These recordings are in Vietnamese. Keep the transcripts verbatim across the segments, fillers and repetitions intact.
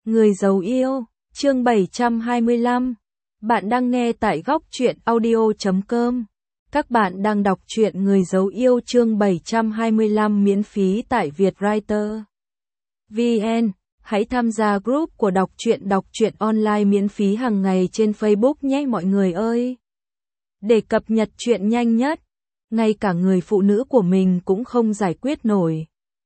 Người giấu yêu, chương bảy trăm hai mươi lăm. Bạn đang nghe tại góc truyện audio chấm com. Các bạn đang đọc truyện Người giấu yêu chương bảy trăm hai mươi lăm miễn phí tại Vietwriter. vê en. Hãy tham gia group của đọc truyện đọc truyện online miễn phí hàng ngày trên Facebook nhé mọi người ơi. Để cập nhật truyện nhanh nhất, ngay cả người phụ nữ của mình cũng không giải quyết nổi.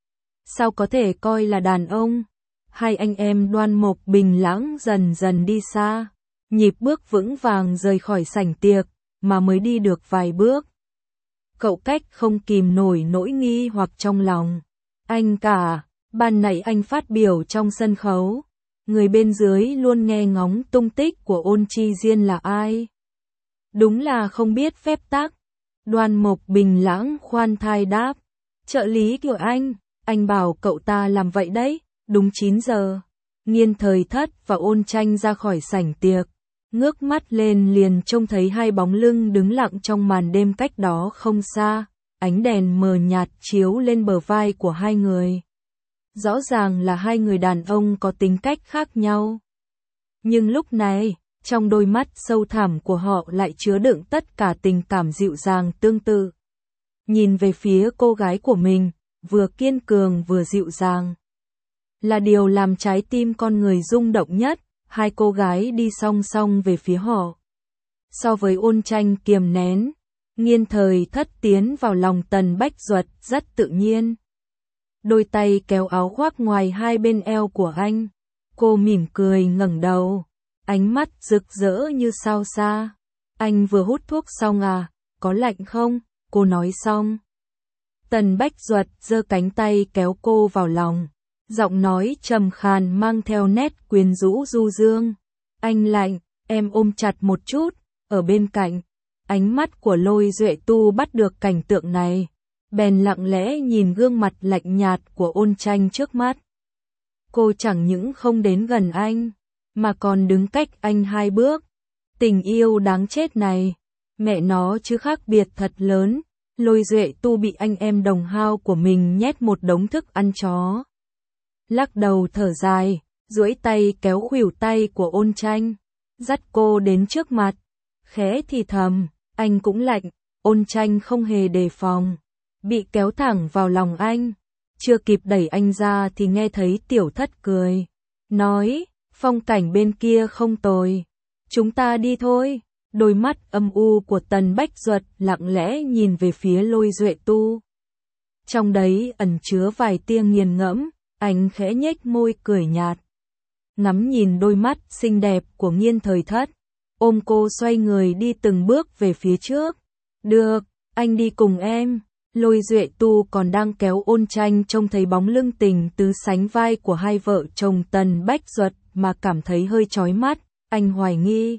Sao có thể coi là đàn ông? Hai anh em Đoan Mộc Bình Lãng dần dần đi xa, nhịp bước vững vàng rời khỏi sảnh tiệc, mà mới đi được vài bước. Cậu Cách không kìm nổi nỗi nghi hoặc trong lòng. Anh cả, ban nãy anh phát biểu trong sân khấu, người bên dưới luôn nghe ngóng tung tích của Ôn Chi Diên là ai. Đúng là không biết phép tắc. Đoan Mộc Bình Lãng khoan thai đáp, trợ lý của anh, anh bảo cậu ta làm vậy đấy. Đúng chín giờ, Nghiên Thời Thất và Ôn Tranh ra khỏi sảnh tiệc, ngước mắt lên liền trông thấy hai bóng lưng đứng lặng trong màn đêm cách đó không xa, ánh đèn mờ nhạt chiếu lên bờ vai của hai người. Rõ ràng là hai người đàn ông có tính cách khác nhau. Nhưng lúc này, trong đôi mắt sâu thẳm của họ lại chứa đựng tất cả tình cảm dịu dàng tương tự. Nhìn về phía cô gái của mình, vừa kiên cường vừa dịu dàng. Là điều làm trái tim con người rung động nhất, hai cô gái đi song song về phía họ. So với Ôn Tranh kiềm nén, Nghiên Thời Thất tiến vào lòng Tần Bách Duật rất tự nhiên. Đôi tay kéo áo khoác ngoài hai bên eo của anh. Cô mỉm cười ngẩng đầu, ánh mắt rực rỡ như sao xa. Anh vừa hút thuốc xong à, có lạnh không? Cô nói xong. Tần Bách Duật giơ cánh tay kéo cô vào lòng. Giọng nói trầm khàn mang theo nét quyến rũ du dương. Anh lạnh, em ôm chặt một chút, ở bên cạnh. Ánh mắt của Lôi Duệ Tu bắt được cảnh tượng này, bèn lặng lẽ nhìn gương mặt lạnh nhạt của Ôn Tranh trước mắt. Cô chẳng những không đến gần anh, mà còn đứng cách anh hai bước. Tình yêu đáng chết này, mẹ nó chứ khác biệt thật lớn. Lôi Duệ Tu bị anh em đồng hao của mình nhét một đống thức ăn chó. Lắc đầu thở dài, duỗi tay kéo khuỷu tay của Ôn Tranh, dắt cô đến trước mặt, khẽ thì thầm, anh cũng lạnh. Ôn Tranh không hề đề phòng, bị kéo thẳng vào lòng anh, chưa kịp đẩy anh ra thì nghe thấy Tiểu Thất cười, nói, phong cảnh bên kia không tồi, chúng ta đi thôi. Đôi mắt âm u của Tần Bách Duật lặng lẽ nhìn về phía Lôi Duệ Tu. Trong đấy ẩn chứa vài tia nghiền ngẫm. Anh khẽ nhếch môi cười nhạt, ngắm nhìn đôi mắt xinh đẹp của Nghiên Thời Thất, ôm cô xoay người đi từng bước về phía trước. Được, anh đi cùng em. Lôi Duệ Tu còn đang kéo Ôn Tranh trông thấy bóng lưng tình tứ sánh vai của hai vợ chồng Tần Bách Duật mà cảm thấy hơi chói mắt. Anh hoài nghi,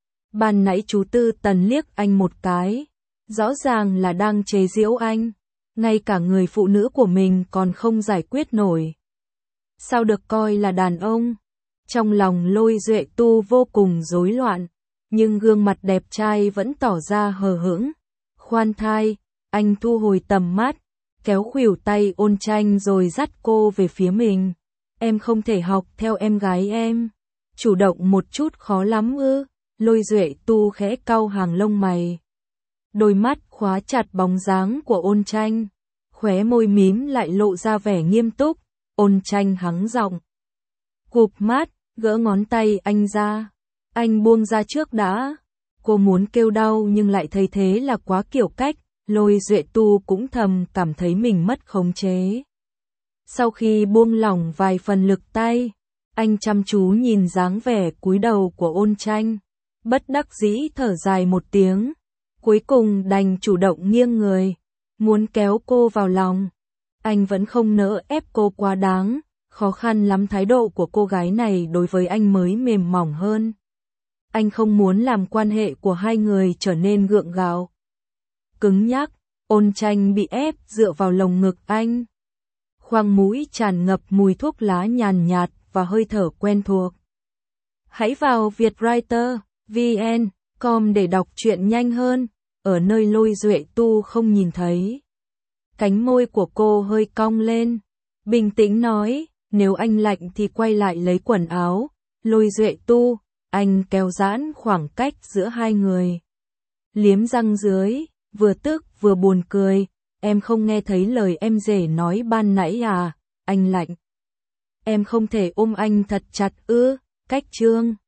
ban nãy chú Tư Tần liếc anh một cái, rõ ràng là đang chế giễu anh, ngay cả người phụ nữ của mình còn không giải quyết nổi. Sao được coi là đàn ông? Trong lòng Lôi Duệ Tu vô cùng rối loạn, nhưng gương mặt đẹp trai vẫn tỏ ra hờ hững. Khoan thai, anh thu hồi tầm mắt, kéo khuỷu tay Ôn Tranh rồi dắt cô về phía mình. Em không thể học theo em gái em. Chủ động một chút khó lắm ư? Lôi Duệ Tu khẽ cau hàng lông mày. Đôi mắt khóa chặt bóng dáng của Ôn Tranh, khóe môi mím lại lộ ra vẻ nghiêm túc. Ôn Tranh hắng giọng, cụp mắt, gỡ ngón tay anh ra. Anh buông ra trước đã. Cô muốn kêu đau nhưng lại thấy thế là quá kiểu cách. Lôi Duệ Tu cũng thầm cảm thấy mình mất khống chế. Sau khi buông lỏng vài phần lực tay, anh chăm chú nhìn dáng vẻ cúi đầu của Ôn Tranh, bất đắc dĩ thở dài một tiếng, cuối cùng đành chủ động nghiêng người, muốn kéo cô vào lòng. Anh vẫn không nỡ ép cô quá đáng, khó khăn lắm thái độ của cô gái này đối với anh mới mềm mỏng hơn. Anh không muốn làm quan hệ của hai người trở nên gượng gạo, cứng nhắc. Ôn Tranh bị ép dựa vào lồng ngực anh, khoang mũi tràn ngập mùi thuốc lá nhàn nhạt và hơi thở quen thuộc. Hãy vào Vietwriter, vn, com để đọc truyện nhanh hơn, ở nơi Lôi Duệ Tu không nhìn thấy. Cánh môi của cô hơi cong lên, bình tĩnh nói, nếu anh lạnh thì quay lại lấy quần áo. Lôi Duệ Tu, anh kéo giãn khoảng cách giữa hai người. Liếm răng dưới, vừa tức vừa buồn cười, em không nghe thấy lời em rể nói ban nãy à, anh lạnh. Em không thể ôm anh thật chặt ư, cách trương.